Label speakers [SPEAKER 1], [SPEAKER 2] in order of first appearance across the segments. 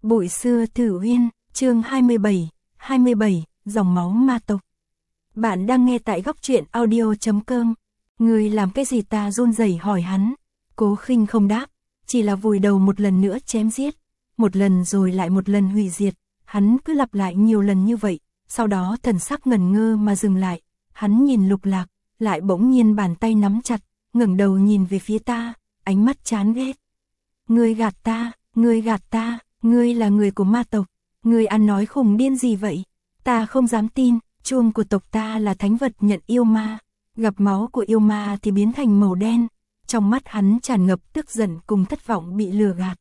[SPEAKER 1] Bụi xưa Thử Uyên, chương 27, dòng máu ma tộc. Bạn đang nghe tại góc truyện audio.com. Người làm cái gì? Ta run rẩy hỏi hắn. Cố Khinh không đáp, chỉ là vùi đầu một lần nữa chém giết, một lần rồi lại một lần hủy diệt. Hắn cứ lặp lại nhiều lần như vậy, sau đó thần sắc ngẩn ngơ mà dừng lại. Hắn nhìn Lục Lạc, lại bỗng nhiên bàn tay nắm chặt, ngẩng đầu nhìn về phía ta, ánh mắt chán ghét. Ngươi gạt ta, ngươi gạt ta. Ngươi là người của ma tộc, ngươi ăn nói khùng điên gì vậy? Ta không dám tin, chuông của tộc ta là thánh vật nhận yêu ma, gặp máu của yêu ma thì biến thành màu đen. Trong mắt hắn tràn ngập tức giận cùng thất vọng bị lừa gạt.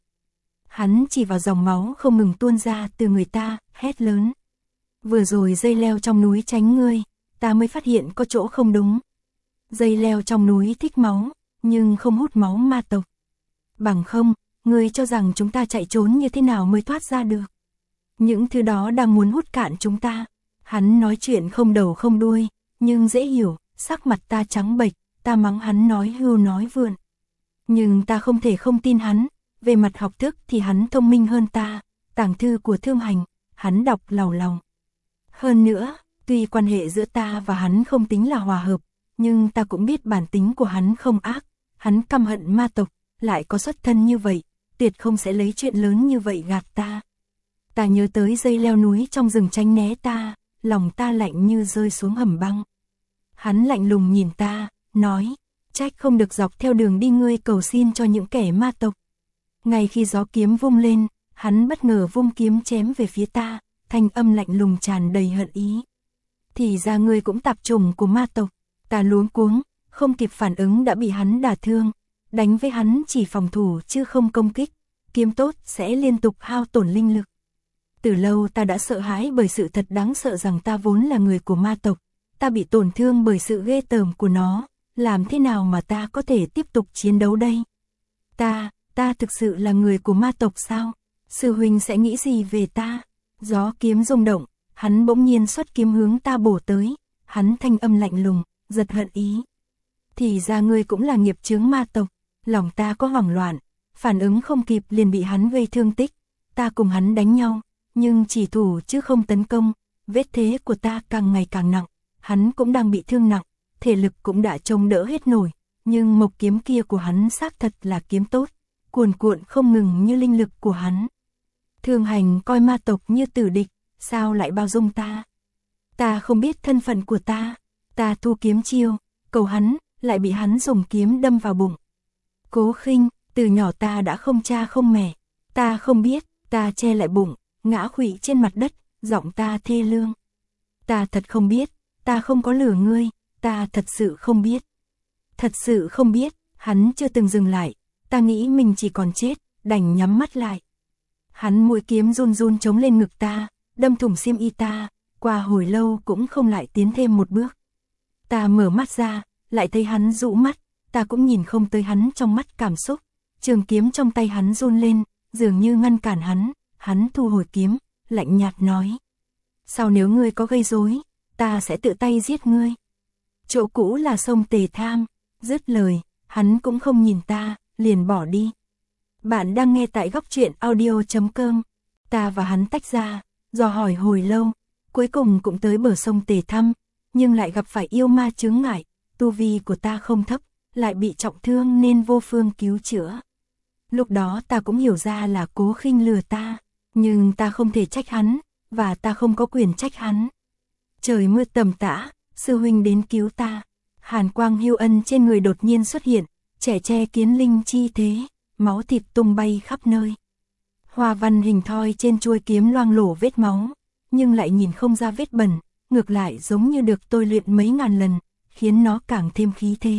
[SPEAKER 1] Hắn chỉ vào dòng máu không ngừng tuôn ra từ người ta, hét lớn. Vừa rồi dây leo trong núi tránh ngươi, ta mới phát hiện có chỗ không đúng. Dây leo trong núi thích máu, nhưng không hút máu ma tộc. Bằng không, ngươi cho rằng chúng ta chạy trốn như thế nào mới thoát ra được? Những thứ đó đang muốn hút cạn chúng ta. Hắn nói chuyện không đầu không đuôi, nhưng dễ hiểu, sắc mặt ta trắng bệch, ta mắng hắn nói hưu nói vượn. Nhưng ta không thể không tin hắn, về mặt học thức thì hắn thông minh hơn ta, tàng thư của Thương Hành, hắn đọc làu lòng. Hơn nữa, tuy quan hệ giữa ta và hắn không tính là hòa hợp, nhưng ta cũng biết bản tính của hắn không ác, hắn căm hận ma tộc, lại có xuất thân như vậy, tuyệt không sẽ lấy chuyện lớn như vậy gạt ta. Ta nhớ tới dây leo núi trong rừng tránh né ta, lòng ta lạnh như rơi xuống hầm băng. Hắn lạnh lùng nhìn ta, nói, trách không được dọc theo đường đi ngươi cầu xin cho những kẻ ma tộc. Ngay khi gió kiếm vung lên, hắn bất ngờ vung kiếm chém về phía ta, thanh âm lạnh lùng tràn đầy hận ý. Thì ra ngươi cũng tạp chủng của ma tộc. Ta luống cuống, không kịp phản ứng đã bị hắn đả thương. Đánh với hắn chỉ phòng thủ chứ không công kích, kiếm tốt sẽ liên tục hao tổn linh lực. Từ lâu ta đã sợ hãi bởi sự thật đáng sợ rằng ta vốn là người của ma tộc, ta bị tổn thương bởi sự ghê tởm của nó, làm thế nào mà ta có thể tiếp tục chiến đấu đây? Ta thực sự là người của ma tộc sao? Sư huynh sẽ nghĩ gì về ta? Gió kiếm rung động, hắn bỗng nhiên xuất kiếm hướng ta bổ tới, hắn thanh âm lạnh lùng, giật hận ý. Thì ra ngươi cũng là nghiệp chướng ma tộc. Lòng ta có hoảng loạn, phản ứng không kịp liền bị hắn gây thương tích. Ta cùng hắn đánh nhau, nhưng chỉ thủ chứ không tấn công. Vết thế của ta càng ngày càng nặng, hắn cũng đang bị thương nặng, thể lực cũng đã chống đỡ hết nổi. Nhưng mộc kiếm kia của hắn xác thật là kiếm tốt, cuồn cuộn không ngừng như linh lực của hắn. Thương Hành coi ma tộc như tử địch, sao lại bao dung ta? Ta không biết thân phận của ta thu kiếm chiêu, cầu hắn, lại bị hắn dùng kiếm đâm vào bụng. Cố Khinh, từ nhỏ ta đã không cha không mẹ, ta không biết, ta che lại bụng, ngã khuỵu trên mặt đất, giọng ta thê lương. Ta thật không biết, ta không có lừa ngươi, ta thật sự không biết. Thật sự không biết, hắn chưa từng dừng lại, ta nghĩ mình chỉ còn chết, đành nhắm mắt lại. Hắn mũi kiếm run run chống lên ngực ta, đâm thủng xiêm y ta, qua hồi lâu cũng không lại tiến thêm một bước. Ta mở mắt ra, lại thấy hắn dụ mắt. Ta cũng nhìn không tới hắn trong mắt cảm xúc, trường kiếm trong tay hắn run lên, dường như ngăn cản hắn thu hồi kiếm, lạnh nhạt nói. Sau nếu ngươi có gây rối, ta sẽ tự tay giết ngươi. Chỗ cũ là sông Tề Tham, dứt lời, hắn cũng không nhìn ta, liền bỏ đi. Bạn đang nghe tại góc truyện audio.com, ta và hắn tách ra, dò hỏi hồi lâu, cuối cùng cũng tới bờ sông Tề Tham, nhưng lại gặp phải yêu ma chướng ngại, tu vi của ta không thấp, lại bị trọng thương nên vô phương cứu chữa. Lúc đó ta cũng hiểu ra là Cố Khinh lừa ta, nhưng ta không thể trách hắn, và ta không có quyền trách hắn. Trời mưa tầm tã, sư huynh đến cứu ta. Hàn quang hưu ân trên người đột nhiên xuất hiện, trẻ tre kiến linh chi thế, máu thịt tung bay khắp nơi. Hoa văn hình thoi trên chuôi kiếm loang lổ vết máu, nhưng lại nhìn không ra vết bẩn, ngược lại giống như được tôi luyện mấy ngàn lần, khiến nó càng thêm khí thế.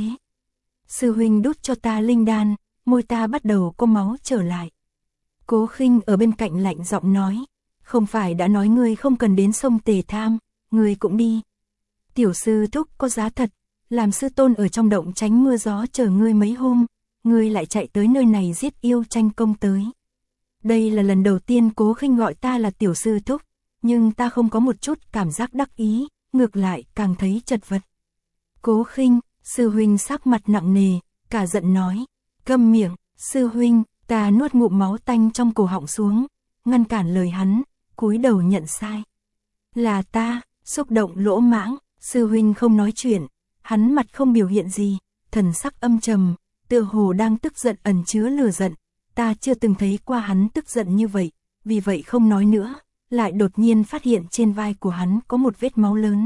[SPEAKER 1] Sư huynh đút cho ta linh đan, môi ta bắt đầu có máu trở lại. Cố Khinh ở bên cạnh lạnh giọng nói, không phải đã nói ngươi không cần đến sông Tề Tham, ngươi cũng đi. Tiểu sư thúc có giá thật, làm sư tôn ở trong động tránh mưa gió chờ ngươi mấy hôm, ngươi lại chạy tới nơi này giết yêu tranh công tới. Đây là lần đầu tiên Cố Khinh gọi ta là tiểu sư thúc, nhưng ta không có một chút cảm giác đắc ý, ngược lại càng thấy chật vật. Cố Khinh, sư huynh sắc mặt nặng nề, cả giận nói, câm miệng, sư huynh. Ta nuốt ngụm máu tanh trong cổ họng xuống, ngăn cản lời hắn, cúi đầu nhận sai. Là ta, xúc động lỗ mãng, sư huynh không nói chuyện, hắn mặt không biểu hiện gì, thần sắc âm trầm, tựa hồ đang tức giận ẩn chứa lửa giận, ta chưa từng thấy qua hắn tức giận như vậy, vì vậy không nói nữa, lại đột nhiên phát hiện trên vai của hắn có một vết máu lớn.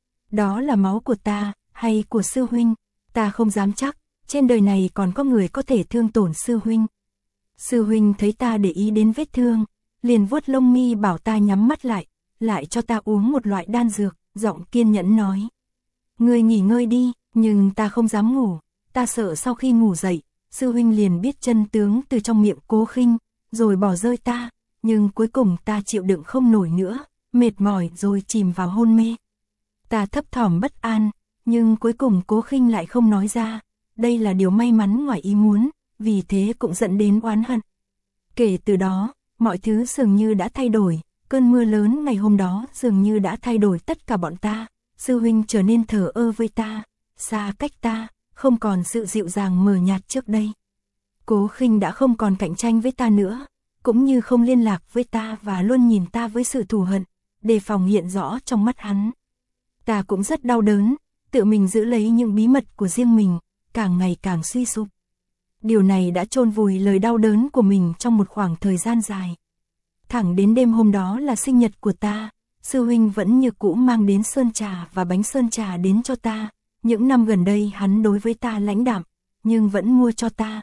[SPEAKER 1] Đó là máu của ta, hay của sư huynh, ta không dám chắc, trên đời này còn có người có thể thương tổn sư huynh. Sư huynh thấy ta để ý đến vết thương, liền vuốt lông mi bảo ta nhắm mắt lại cho ta uống một loại đan dược, giọng kiên nhẫn nói. Ngươi nghỉ ngơi đi, nhưng ta không dám ngủ, ta sợ sau khi ngủ dậy, sư huynh liền biết chân tướng từ trong miệng Cố Khinh, rồi bỏ rơi ta, nhưng cuối cùng ta chịu đựng không nổi nữa, mệt mỏi rồi chìm vào hôn mê. Ta thấp thỏm bất an, nhưng cuối cùng Cố Khinh lại không nói ra, đây là điều may mắn ngoài ý muốn, vì thế cũng dẫn đến oán hận. Kể từ đó, mọi thứ dường như đã thay đổi, cơn mưa lớn ngày hôm đó dường như đã thay đổi tất cả bọn ta, sư huynh trở nên thờ ơ với ta, xa cách ta, không còn sự dịu dàng mờ nhạt trước đây. Cố Khinh đã không còn cạnh tranh với ta nữa, cũng như không liên lạc với ta và luôn nhìn ta với sự thù hận, đề phòng hiện rõ trong mắt hắn. Ta cũng rất đau đớn, tự mình giữ lấy những bí mật của riêng mình, càng ngày càng suy sụp. Điều này đã chôn vùi lời đau đớn của mình trong một khoảng thời gian dài. Thẳng đến đêm hôm đó là sinh nhật của ta, sư huynh vẫn như cũ mang đến sơn trà và bánh sơn trà đến cho ta. Những năm gần đây hắn đối với ta lãnh đạm, nhưng vẫn mua cho ta.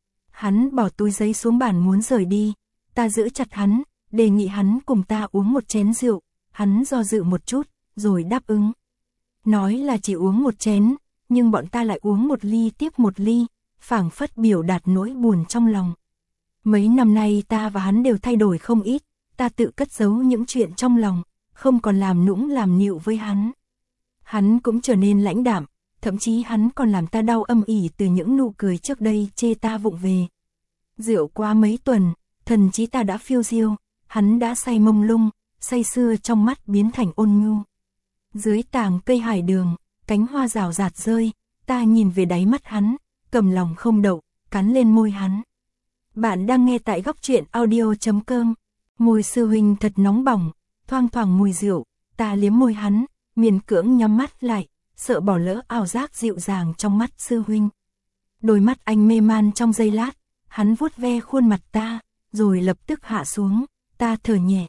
[SPEAKER 1] Hắn bỏ túi giấy xuống bàn muốn rời đi, ta giữ chặt hắn, đề nghị hắn cùng ta uống một chén rượu, hắn do dự một chút, rồi đáp ứng. Nói là chỉ uống một chén, nhưng bọn ta lại uống một ly tiếp một ly, phảng phất biểu đạt nỗi buồn trong lòng. Mấy năm nay ta và hắn đều thay đổi không ít, ta tự cất giấu những chuyện trong lòng, không còn làm nũng làm nịu với hắn. Hắn cũng trở nên lãnh đạm, thậm chí hắn còn làm ta đau âm ỉ từ những nụ cười trước đây chê ta vụng về. Rượu qua mấy tuần, thần trí ta đã phiêu diêu, hắn đã say mông lung, say sưa trong mắt biến thành ôn nhu. Dưới tàng cây hải đường, cánh hoa rào rạt rơi, ta nhìn về đáy mắt hắn, cầm lòng không đậu, cắn lên môi hắn. Bạn đang nghe tại góc truyện audio.com. Môi sư huynh thật nóng bỏng, thoang thoảng mùi rượu, ta liếm môi hắn, miễn cưỡng nhắm mắt lại, sợ bỏ lỡ ảo giác dịu dàng trong mắt sư huynh. Đôi mắt anh mê man trong giây lát, hắn vuốt ve khuôn mặt ta, rồi lập tức hạ xuống, ta thở nhẹ.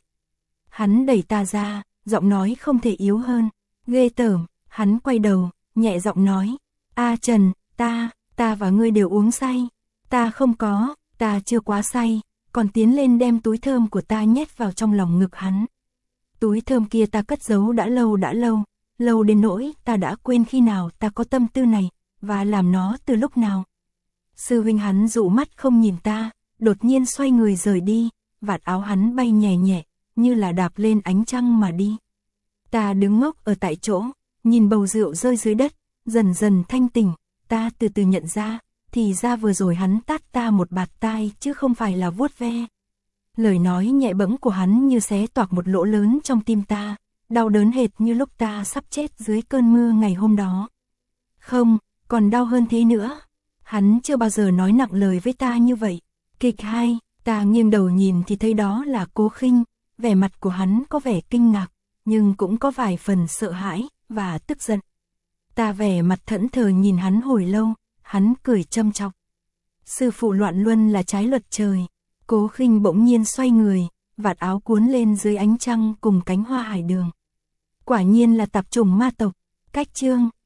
[SPEAKER 1] Hắn đẩy ta ra, giọng nói không thể yếu hơn, ghê tởm, hắn quay đầu, nhẹ giọng nói, A Trần, ta và ngươi đều uống say, ta không có, ta chưa quá say, còn tiến lên đem túi thơm của ta nhét vào trong lòng ngực hắn. Túi thơm kia ta cất giấu đã lâu đến nỗi ta đã quên khi nào ta có tâm tư này, và làm nó từ lúc nào. Sư huynh hắn dụ mắt không nhìn ta, đột nhiên xoay người rời đi, vạt áo hắn bay nhẹ nhẹ, như là đạp lên ánh trăng mà đi. Ta đứng ngốc ở tại chỗ, nhìn bầu rượu rơi dưới đất, dần dần thanh tỉnh, ta từ từ nhận ra, thì ra vừa rồi hắn tát ta một bạt tai chứ không phải là vuốt ve. Lời nói nhẹ bẫng của hắn như xé toạc một lỗ lớn trong tim ta, đau đớn hệt như lúc ta sắp chết dưới cơn mưa ngày hôm đó. Không, còn đau hơn thế nữa. Hắn chưa bao giờ nói nặng lời với ta như vậy. Kịch hay, ta nghiêng đầu nhìn thì thấy đó là Cố Khinh, vẻ mặt của hắn có vẻ kinh ngạc, nhưng cũng có vài phần sợ hãi và tức giận. Ta vẻ mặt thẫn thờ nhìn hắn hồi lâu, hắn cười châm chọc. Sư phụ loạn luân là trái luật trời. Cố Khinh bỗng nhiên xoay người, vạt áo cuốn lên dưới ánh trăng cùng cánh hoa hải đường. Quả nhiên là tạp chủng ma tộc. Cách chương